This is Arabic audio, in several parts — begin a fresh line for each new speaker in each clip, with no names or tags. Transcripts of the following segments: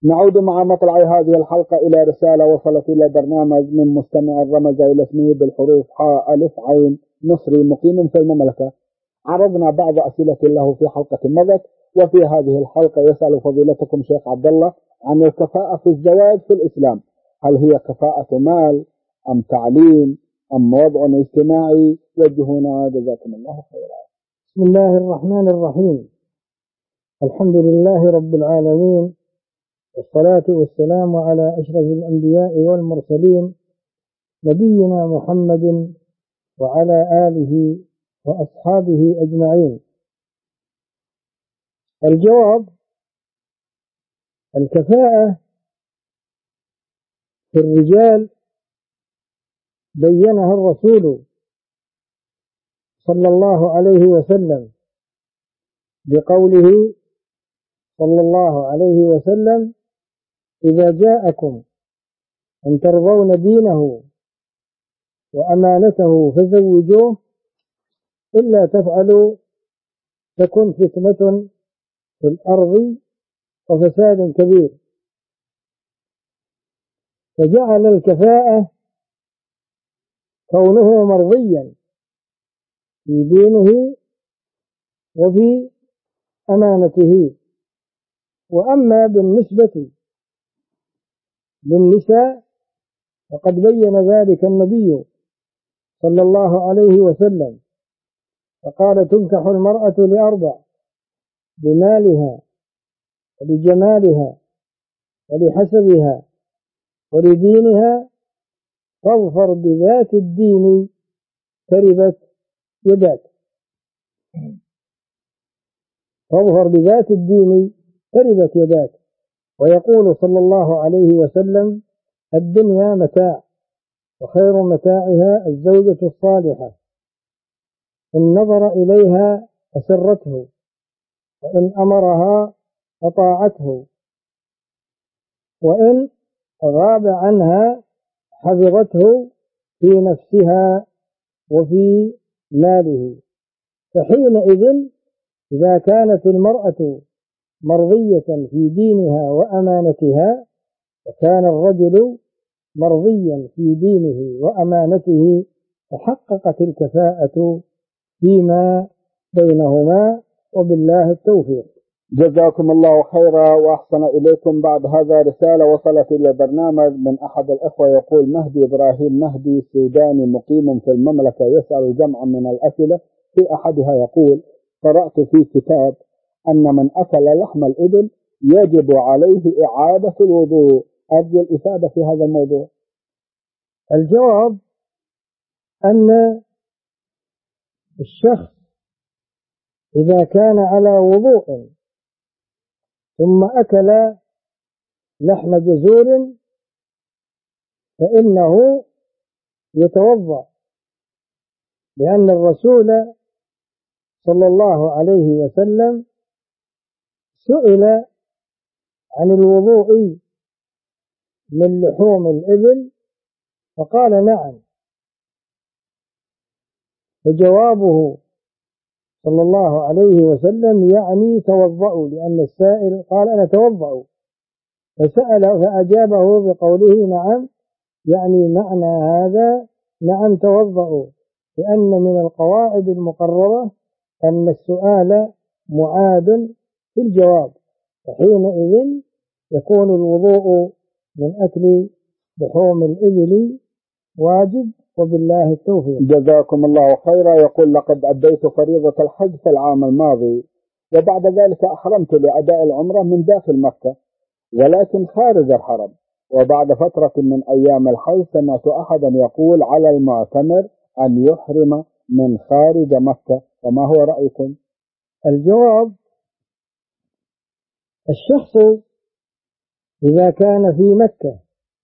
نعود مع مطلع هذه الحلقة إلى رسالة وصلت إلى برنامج من مستمع رمز إلى اسمه بالحروف حاء ألف عين مصري مقيم في المملكة. عرضنا بعض أسئلة له في حلقة مضت، وفي هذه الحلقة يسأل فضيلتكم شيخ عبد الله عن الكفاءة في الزواج في الإسلام. هل هي كفاءة مال أم تعليم أم وضع اجتماعي؟ وجهونا جزاكم الله خيرا.
بسم الله الرحمن الرحيم. الحمد لله رب العالمين، والصلاة والسلام على أشرف الأنبياء والمرسلين نبينا محمد وعلى آله وأصحابه أجمعين. الجواب: الكفاءة في الرجال بينها الرسول صلى الله عليه وسلم بقوله صلى الله عليه وسلم: إذا جاءكم أن ترضون دينه وأمانته فزوجوه، إلا تفعلوا تكن فتنة في الأرض وفساد كبير. فجعل الكفاءة كونه مرضيا في دينه وفي أمانته. وأما بالنسبة للنساء فقد بين ذلك النبي صلى الله عليه وسلم فقال: تنكح المرأة لأربع: لمالها ولجمالها ولحسبها ولدينها، فاظفر بذات الدين تربت يداك. فاظفر بذات الدين تربت يداك. ويقول صلى الله عليه وسلم: الدنيا متاع، وخير متاعها الزوجة الصالحة، إن نظر إليها أسرته، وإن أمرها أطاعته، وإن غاب عنها حفظته في نفسها وفي ماله. فحينئذ إذا كانت المرأة مرضية في دينها وأمانتها، وكان الرجل مرضيا في دينه وأمانته، تحققت الكفاءة فيما بينهما، وبالله التوفيق.
جزاكم الله خيرا وأحسن إليكم. بعد هذا رسالة وصلت إلى برنامج من أحد الأخوة يقول: مهدي إبراهيم مهدي سوداني مقيم في المملكة، يسأل جمعا من الأسئلة. في أحدها يقول: قرأت في كتاب أن من أكل لحم الإبل يجب عليه إعادة الوضوء، أرجو الإفادة في هذا الموضوع.
الجواب: أن الشخص إذا كان على وضوء ثم أكل لحم جزور فإنه يتوضأ، لأن الرسول صلى الله عليه وسلم سئل عن الوضوء من لحوم الإبل فقال: نعم. فجوابه صلى الله عليه وسلم يعني توضأوا، لأن السائل قال: أنا توضأ، فسأل فأجابه بقوله: نعم، يعني معنى هذا نعم توضأوا، لأن من القواعد المقررة أن السؤال معاد في الجواب، فحينئذ يكون الوضوء من أكل لحوم الإبل واجب، وبالله التوفيق.
جزاكم الله خيرا. يقول: لقد أديت فريضة الحج في العام الماضي، وبعد ذلك أحرمت لأداء العمرة من داخل مكة ولكن خارج الحرم، وبعد فترة من أيام الحج سمعت أحدا يقول على المعتمر أن يحرم من خارج مكة، وما هو رأيكم؟
الجواب: الشخص إذا كان في مكة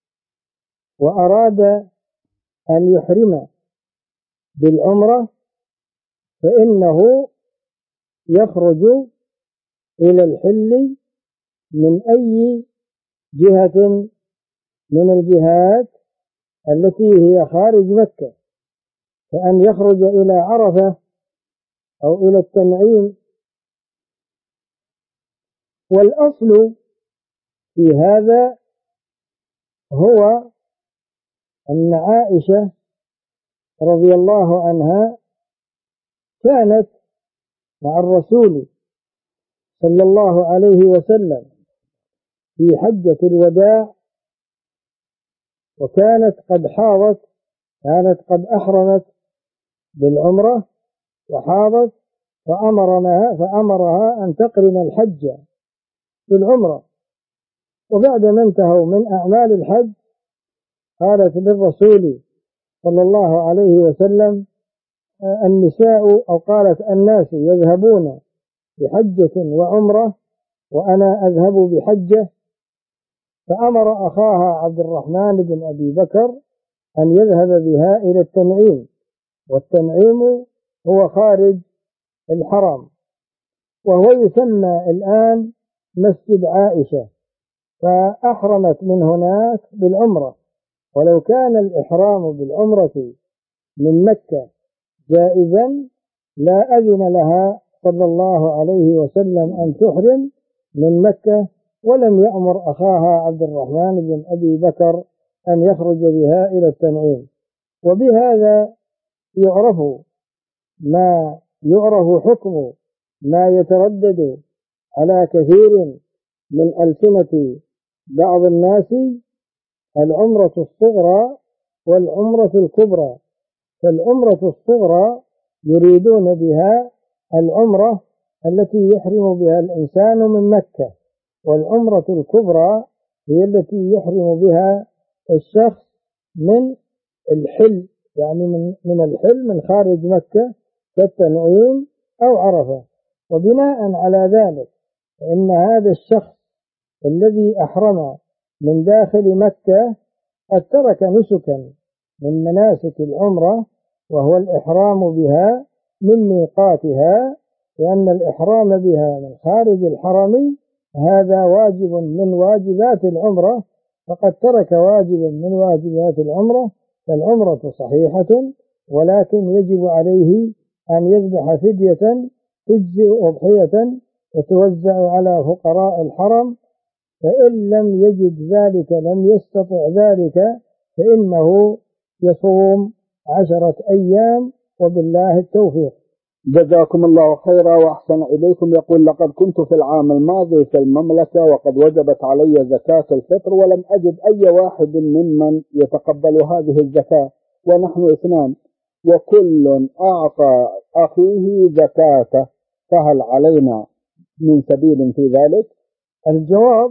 وأراد أن يحرم بالعمرة فإنه يخرج إلى الحل من أي جهة من الجهات التي هي خارج مكة، فأن يخرج إلى عرفة أو إلى التنعيم. والأصل في هذا هو أن عائشة رضي الله عنها كانت مع الرسول صلى الله عليه وسلم في حجة الوداع، وكانت قد حاضت، كانت قد أحرمت بالعمرة وحاضت، فأمرها أن تقرن الحج بالعمرة. وبعد ما انتهوا من أعمال الحج قالت للرسول صلى الله عليه وسلم النساء، أو قالت الناس يذهبون بحجة وعمرة وأنا أذهب بحجة، فأمر أخاها عبد الرحمن بن أبي بكر أن يذهب بها إلى التنعيم، والتنعيم هو خارج الحرم، وهو يسمى الآن مسجد عائشة، فأحرمت من هناك بالعمرة. ولو كان الإحرام بالعمرة من مكة جائزا لا أذن لها صلى الله عليه وسلم أن تحرم من مكة، ولم يأمر أخاها عبد الرحمن بن أبي بكر أن يخرج بها إلى التنعيم. وبهذا يعرف حكم ما يتردد على كثير من ألسنة بعض الناس: العمرة الصغرى والعمرة الكبرى. فالعمرة الصغرى يريدون بها العمرة التي يحرم بها الإنسان من مكة، والعمرة الكبرى هي التي يحرم بها الشخص من الحل، يعني من الحل من خارج مكة كالتنعيم أو عرفة. وبناء على ذلك فإن هذا الشخص الذي أحرم من داخل مكة قد ترك نسكا من مناسك العمرة، وهو الإحرام بها من ميقاتها، لأن الإحرام بها من خارج الحرم هذا واجب من واجبات العمرة، فقد ترك واجبا من واجبات العمرة، فالعمرة صحيحة، ولكن يجب عليه أن يذبح فدية تجزئ أضحية وتوزع على فقراء الحرم. فإن لم يجد ذلك، لم يستطع ذلك، فإنه يصوم 10 أيام، وبالله التوفيق.
جزاكم الله خيرا وأحسن إليكم. يقول: لقد كنت في العام الماضي في المملكة وقد وجبت علي زكاة الفطر، ولم أجد أي واحد ممن يتقبل هذه الزكاة، ونحن 2، وكل أعطى أخيه زكاته، فهل علينا من سبيل في ذلك؟
الجواب: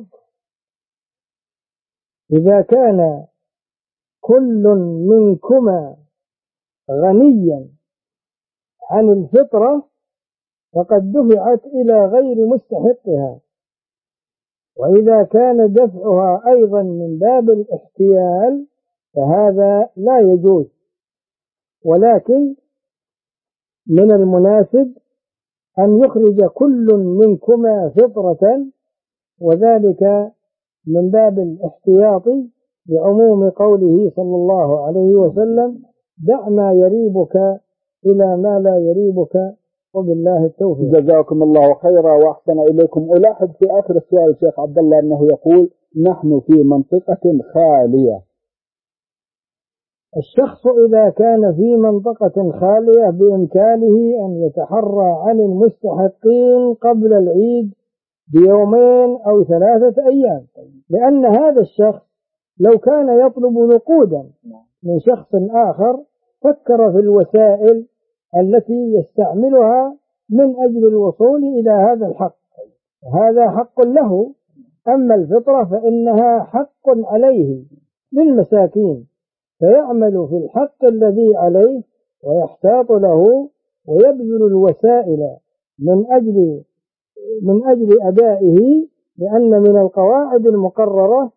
إذا كان كل منكما غنيا عن الفطرة فقد دفعت إلى غير مستحقها، وإذا كان دفعها أيضا من باب الاحتيال فهذا لا يجوز، ولكن من المناسب أن يخرج كل منكما فطرة، وذلك من باب الاحتياط لعموم قوله صلى الله عليه وسلم: دع ما يريبك إلى ما لا يريبك، وبالله التوفيق.
جزاكم الله خيرا وأحسن إليكم. ألاحظ في آخر السؤال الشيخ عبد الله أنه يقول: نحن في منطقة خالية.
الشخص إذا كان في منطقة خالية بإمكانه أن يتحرى عن المستحقين قبل العيد ب2 أو 3 أيام، لأن هذا الشخص لو كان يطلب نقودا من شخص آخر فكر في الوسائل التي يستعملها من أجل الوصول إلى هذا الحق، هذا حق له. أما الفطرة فإنها حق عليه للمساكين، فيعمل في الحق الذي عليه ويحتاط له ويبذل الوسائل من أجل أدائه، لأن من القواعد المقررة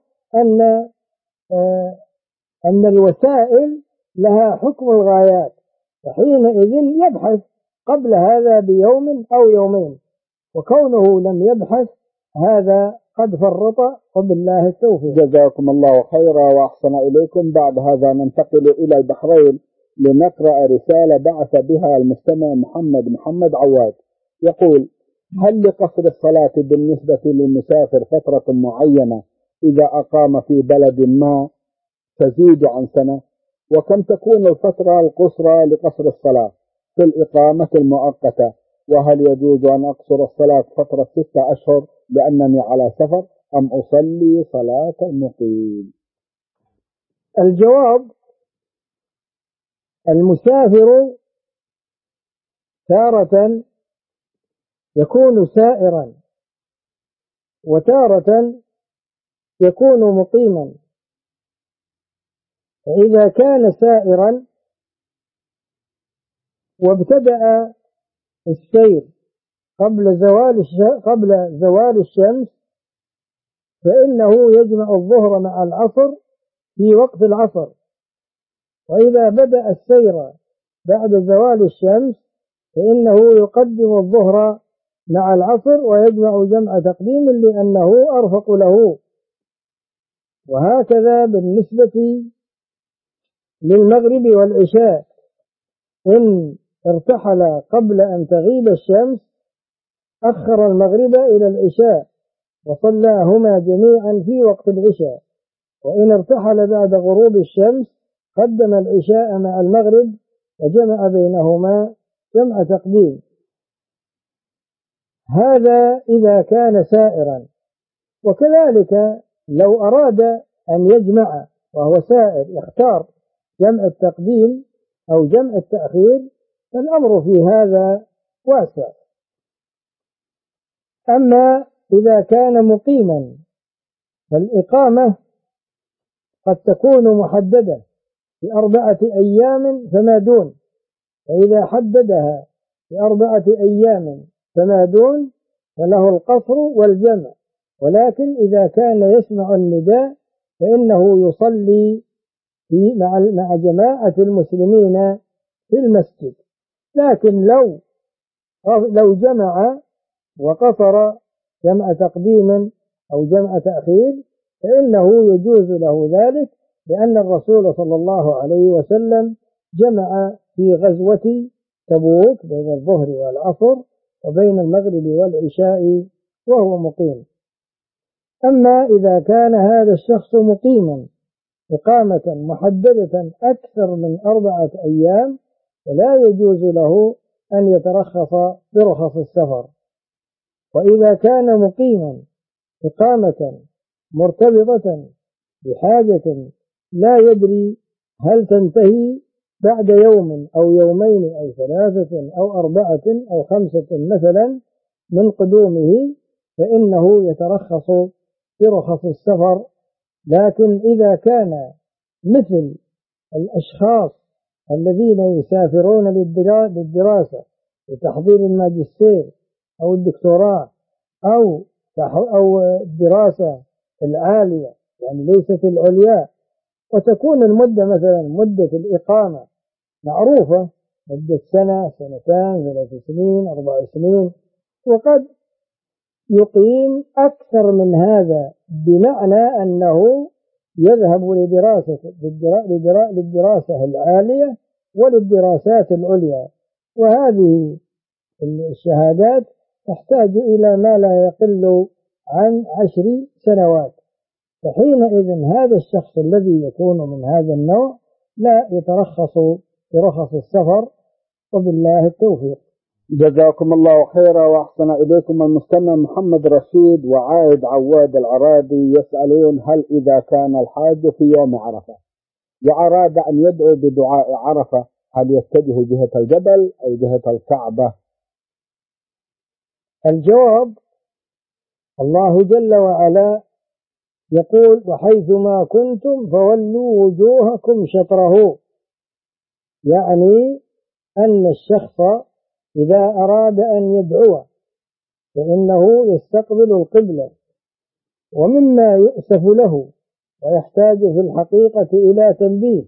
أن الوسائل لها حكم الغايات، فحينئذ يبحث قبل هذا ب1 أو 2، وكونه لم يبحث هذا قد فرط، وبالله التوفيق.
جزاكم الله خيرا وأحسن إليكم. بعد هذا ننتقل إلى البحرين لنقرأ رسالة بعث بها المستمع محمد عواد. يقول: هل لقصر الصلاة بالنسبة للمسافر فترة معينة إذا أقام في بلد ما تزيد عن سنة؟ وكم تكون الفترة القصرى لقصر الصلاة في الإقامة المؤقتة؟ وهل يجوز أن أقصر الصلاة فترة 6 أشهر لأنني على سفر، أم أصلي صلاة المقيم؟
الجواب: المسافر تارة يكون سائرا وتارة يكون مقيما. فإذا كان سائرا وابتدأ السير قبل زوال الشمس فإنه يجمع الظهر مع العصر في وقت العصر، وإذا بدأ السير بعد زوال الشمس فإنه يقدم الظهر مع العصر ويجمع جمع تقديم لأنه أرفق له. وهكذا بالنسبة للمغرب والعشاء، إن ارتحل قبل أن تغيب الشمس أخر المغرب إلى العشاء وصلاهما جميعا في وقت العشاء، وإن ارتحل بعد غروب الشمس قدم العشاء مع المغرب وجمع بينهما جمع تقديم. هذا إذا كان سائرا. وكذلك لو أراد أن يجمع وهو سائر يختار جمع التقديم أو جمع التأخير فالأمر في هذا واسع. أما إذا كان مقيما فالإقامة قد تكون محددة ب4 أيام فما دون، فإذا حددها ب4 أيام فما دون فله القصر والجمع. ولكن إذا كان يسمع النداء فإنه يصلي مع جماعة المسلمين في المسجد. لكن لو جمع وقصر جمع تقديم أو جمع تأخير فإنه يجوز له ذلك، لأن الرسول صلى الله عليه وسلم جمع في غزوة تبوك بين الظهر والعصر وبين المغرب والعشاء وهو مقيم. أما إذا كان هذا الشخص مقيما إقامة محددة أكثر من 4 أيام فلا يجوز له أن يترخص برخص السفر. وإذا كان مقيما إقامة مرتبطة بحاجة لا يدري هل تنتهي بعد يوم أو يومين أو 3 أو 4 أو 5 مثلا من قدومه فإنه يترخص برخص السفر. لكن إذا كان مثل الأشخاص الذين يسافرون للدراسة لتحضير الماجستير أو الدكتوراه أو الدراسة العالية يعني ليست العليا، وتكون المدة مثلا مدة الإقامة معروفة، مدة 1 2 3 سنين 4 سنين، وقد يقيم أكثر من هذا بمعنى أنه يذهب للدراسة العالية وللدراسات العليا، وهذه الشهادات تحتاج إلى ما لا يقل عن 10 سنوات. فحينئذ هذا الشخص الذي يكون من هذا النوع لا يترخص برخص السفر، وبالله التوفيق.
جزاكم الله خيرا وأحسن إليكم. المستمع محمد رشيد وعائد عواد العرادي يسألون: هل إذا كان الحاج في يوم عرفة وأراد أن يدعو بدعاء عرفة هل يتجه جهة الجبل أو جهة الكعبة؟
الجواب: الله جل وعلا يقول: وحيثما كنتم فولوا وجوهكم شطره، يعني أن الشخص إذا أراد أن يدعو فإنه يستقبل القبلة. ومما يؤسف له ويحتاج في الحقيقة إلى تنبيه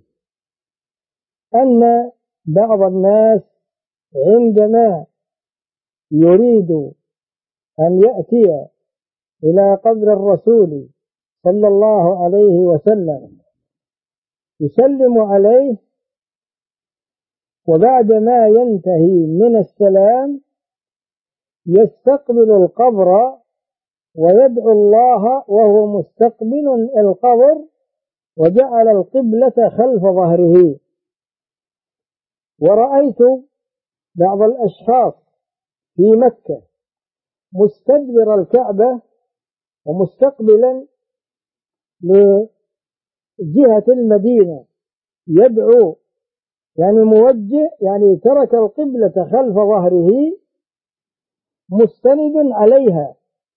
أن بعض الناس عندما يريد أن يأتي إلى قبر الرسول صلى الله عليه وسلم يسلم عليه، وبعدما ينتهي من السلام يستقبل القبر ويدعو الله وهو مستقبل القبر وجعل القبلة خلف ظهره. ورأيت بعض الأشخاص في مكة مستدبر الكعبة ومستقبلا لجهة المدينة يدعو، يعني موجه، يعني ترك القبلة خلف ظهره مستند عليها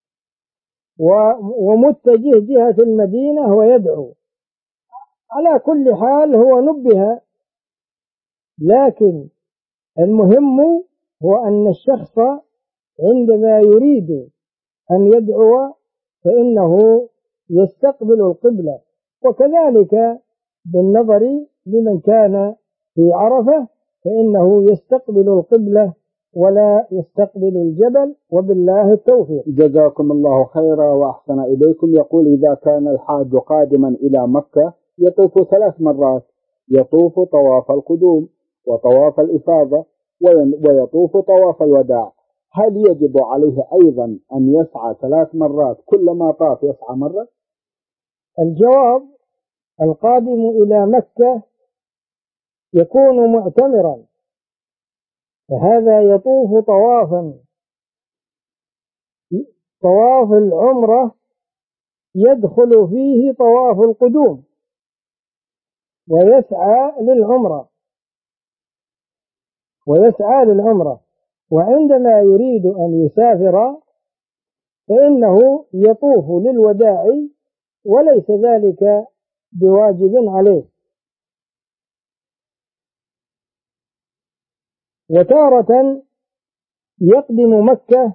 ومتجه جهة المدينة ويدعو. على كل حال هو نبه، لكن المهم هو أن الشخص عندما يريد أن يدعو فإنه يستقبل القبلة. وكذلك بالنظر لمن كان في عرفة فإنه يستقبل القبلة ولا يستقبل الجبل، وبالله التوفيق.
جزاكم الله خيرا وأحسن إليكم. يقول: إذا كان الحاج قادما إلى مكة يطوف 3 مرات، يطوف طواف القدوم وطواف الإفاضة ويطوف طواف الوداع، هل يجب عليه أيضا أن يسعى 3 مرات كلما طاف يسعى مرة؟
الجواب: القادم إلى مكة يكون معتمرا، فهذا يطوف طواف العمرة يدخل فيه طواف القدوم ويسعى للعمرة. وعندما يريد أن يسافر فإنه يطوف للوداع وليس ذلك بواجب عليه. وتارة يقدم مكة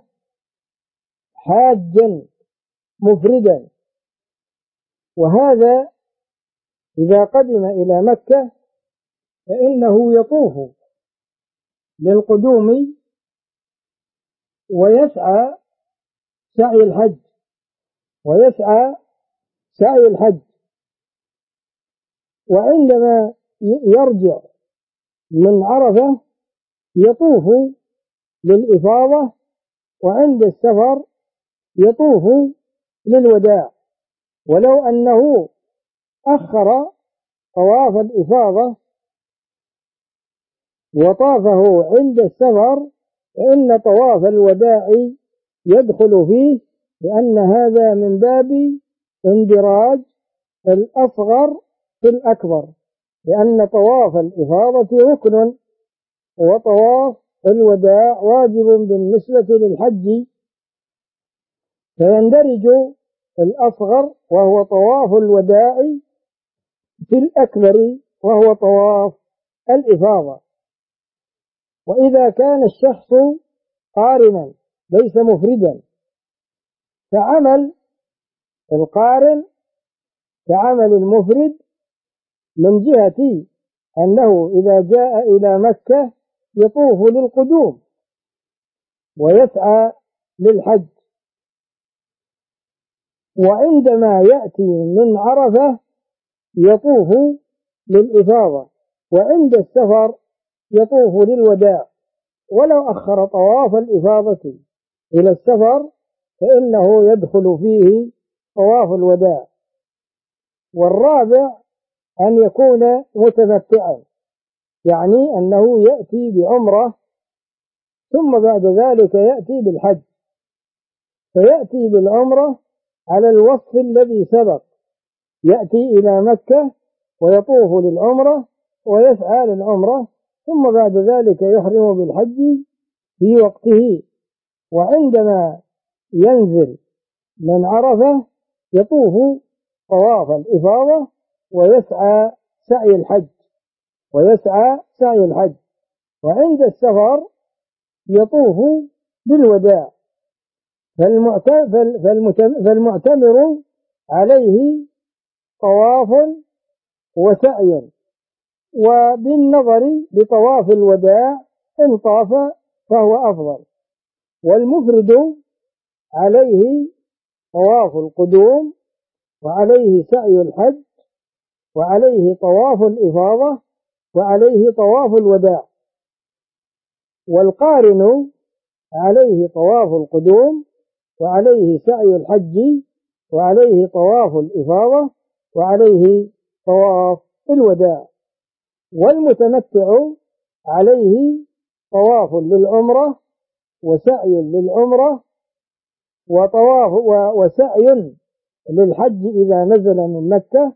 حاجا مفردا، وهذا إذا قدم إلى مكة فإنه يطوف للقدوم ويسعى سعي الحج، وعندما يرجع من عرفة يطوف للإفاضة، وعند السفر يطوف للوداع. ولو أنه أخر طواف الإفاضة وطافه عند السفر فإن طواف الوداع يدخل فيه، لأن هذا من باب اندراج الأصغر في الأكبر، لأن طواف الإفاضة ركن وطواف الوداع واجب بالنسبة للحج، فيندرج الأصغر وهو طواف الوداع في الأكبر وهو طواف الإفاضة. وإذا كان الشخص قارنا ليس مفردا فعمل القارن كعمل المفرد، من جهة أنه إذا جاء إلى مكة يطوف للقدوم ويسعى للحج، وعندما يأتي من عرفة يطوف للإفاضة، وعند السفر يطوف للوداع. ولو أخر طواف الإفاضة إلى السفر فإنه يدخل فيه طواف الوداع. والرابع أن يكون متمتعا، يعني أنه يأتي بعمرة ثم بعد ذلك يأتي بالحج، فيأتي بالعمرة على الوصف الذي سبق، يأتي إلى مكة ويطوف للعمرة ويسعى للعمرة، ثم بعد ذلك يحرم بالحج في وقته. وعندما ينزل من عرفة يطوف طواف الإفاضة ويسعى سعي الحج، وعند السفر يطوف بالوداع. فالمعتمر عليه طواف وسعي، وبالنظر لطواف الوداع إن طاف فهو أفضل. والمفرد عليه طواف القدوم وعليه سعي الحج وعليه طواف الإفاضة وعليه طواف الوداع. والقارن عليه طواف القدوم وعليه سعي الحج، وعليه طواف الإفاضة، وعليه طواف الوداع. والمتمتع عليه طواف للعمرة وسعي للعمرة وطواف وسعي للحج إذا نزل من مكة،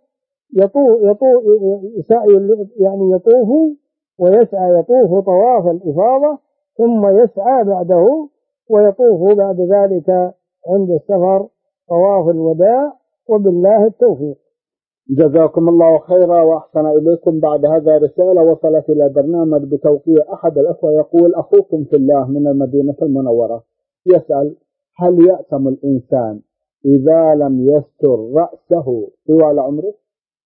يطوف ويسعى، يطوف طواف الإفاضة ثم يسعى بعده، ويطوف بعد ذلك عند السفر طواف الوداع، وبالله التوفيق.
جزاكم الله خيرا وأحسن إليكم. بعد هذا رسالة وصلت إلى برنامج بتوقيع أحد الأخوة، يقول: أخوكم في الله من المدينة المنورة يسأل: هل يأثم الإنسان إذا لم يستر رأسه طوال عمره؟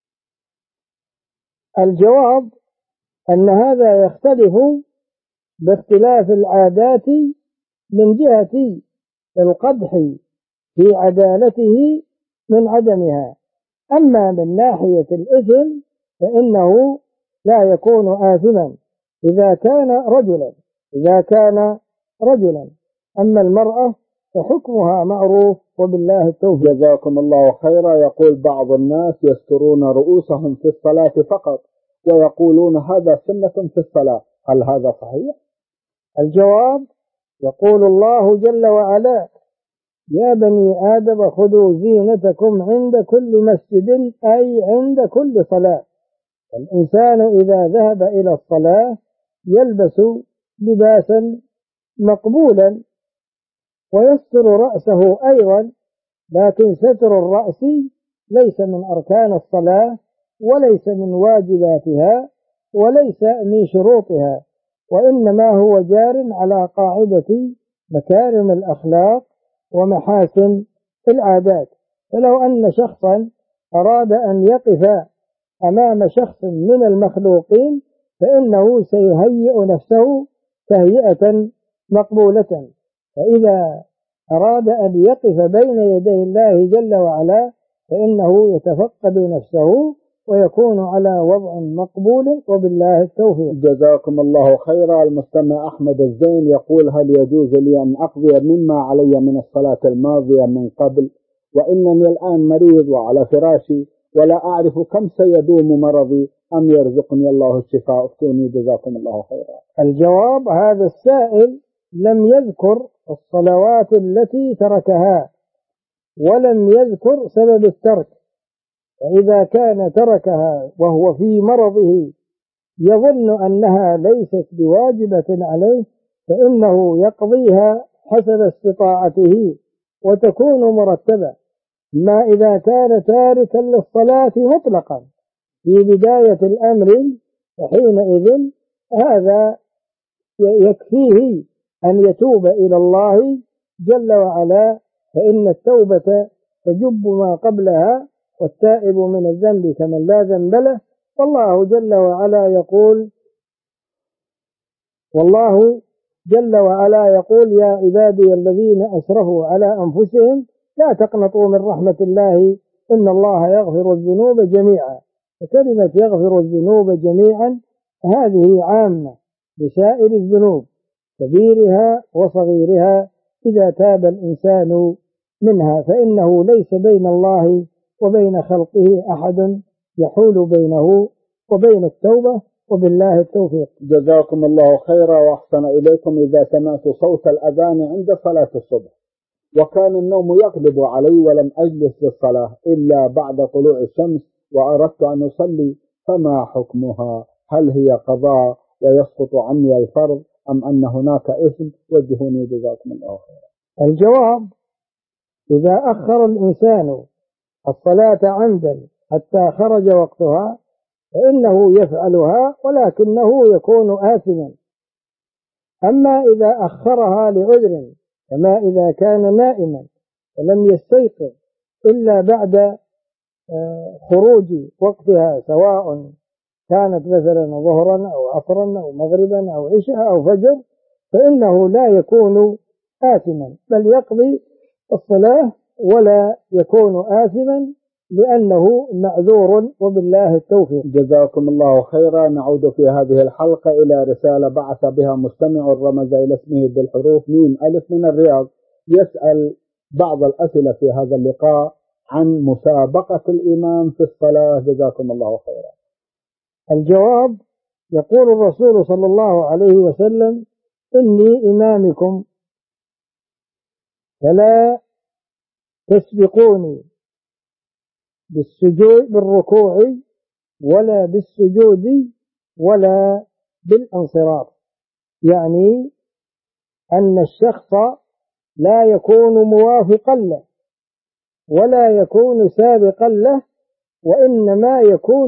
الجواب أن هذا يختلف باختلاف العادات من جهة القدح في عدالته من عدمها. أما من ناحية الإثم فإنه لا يكون آثما إذا كان رجلا، أما المرأة فحكمها معروف، وبالله التوفيق.
جزاكم الله خيرا. يقول: بعض الناس يسترون رؤوسهم في الصلاة فقط ويقولون هذا سنة في الصلاة، هل هذا صحيح؟
الجواب: يقول الله جل وعلا: يا بني آدم خذوا زينتكم عند كل مسجد، أي عند كل صلاة. الإنسان إذا ذهب إلى الصلاة يلبس لباسا مقبولا ويستر رأسه أيضا، لكن ستر الرأس ليس من أركان الصلاة، وليس من واجباتها، وليس من شروطها، وإنما هو جار على قاعدة مكارم الأخلاق ومحاسن العادات. فلو أن شخصا أراد أن يقف أمام شخص من المخلوقين فإنه سيهيئ نفسه تهيئة مقبولة، فإذا أراد أن يقف بين يدي الله جل وعلا فإنه يتفقد نفسه ويكون على وضع مقبول، وبالله التوفيق.
جزاكم الله خيرا. المستمع أحمد الزين يقول: هل يجوز لي أن أقضي مما علي من الصلاة الماضية من قبل، وإنني الآن مريض وعلى فراشي ولا أعرف كم سيدوم مرضي، أم يرزقني الله الشفاء؟ افتوني جزاكم الله خيرا.
الجواب: هذا السائل لم يذكر الصلوات التي تركها ولم يذكر سبب الترك، فإذا كان تركها وهو في مرضه يظن أنها ليست بواجبة عليه فإنه يقضيها حسب استطاعته وتكون مرتبة. ما إذا كان تاركا للصلاة مطلقا في بداية الأمر فحينئذ هذا يكفيه أن يتوب إلى الله جل وعلا، فإن التوبة تجب ما قبلها، والتائب من الذنب كمن لا ذنب له. والله جل وعلا يقول: يا عبادي الذين أسرفوا على أنفسهم لا تقنطوا من رحمة الله إن الله يغفر الذنوب جميعا. فكلمة يغفر الذنوب جميعا هذه عامة بسائر الذنوب كبيرها وصغيرها إذا تاب الإنسان منها، فإنه ليس بين الله وبين خلقه أحد يحول بينه وبين التوبة، وبالله التوفيق.
جزاكم الله خيرا وأحسن إليكم. إذا سمعت صوت الأذان عند صلاة الصبح وكان النوم يغلب علي ولم أجلس للصلاة إلا بعد طلوع الشمس وأردت أن أصلي، فما حكمها؟ هل هي قضاء ويسقط عني الفرض، أم أن هناك إثم؟ وجهوني جزاكم الله خيرا.
الجواب: إذا أخر الإنسان الصلاة عمدا حتى خرج وقتها فإنه يفعلها ولكنه يكون آثما. أما إذا أخرها لعذر كما إذا كان نائما ولم يستيقظ إلا بعد خروج وقتها، سواء كانت مثلا ظهرا أو عصرا أو مغربا أو عشاء أو فجر، فإنه لا يكون آثما، بل يقضي الصلاة ولا يكون آثما لأنه معذور، وبالله التوفيق.
جزاكم الله خيرا. نعود في هذه الحلقة إلى رسالة بعث بها مستمع رمز إلى اسمه بالحروف ميم ألف من الرياض، يسأل: بعض الأسئلة في هذا اللقاء عن مسابقة الإمام في الصلاة، جزاكم الله خيرا.
الجواب: يقول الرسول صلى الله عليه وسلم: إني إمامكم فلا تسبقوني بالركوع ولا بالسجود ولا بالانصراف، يعني أن الشخص لا يكون موافقا له ولا يكون سابقا له، وإنما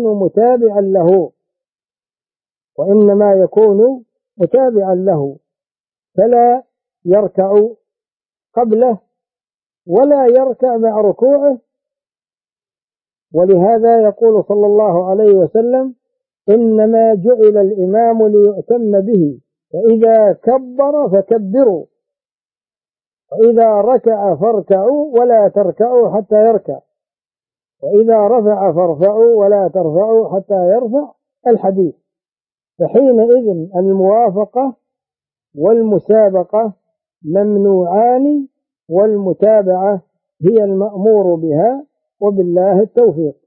يكون متابعا له، فلا يركع قبله ولا يركع مع ركوعه. ولهذا يقول صلى الله عليه وسلم: إنما جعل الإمام ليؤتم به، فإذا كبر فكبروا، وإذا ركع فاركعوا ولا تركعوا حتى يركع، وإذا رفع فارفعوا ولا ترفعوا حتى يرفع، الحديث. فحينئذ الموافقة والمسابقة ممنوعان، والمتابعة هي المأمور بها، وبالله التوفيق.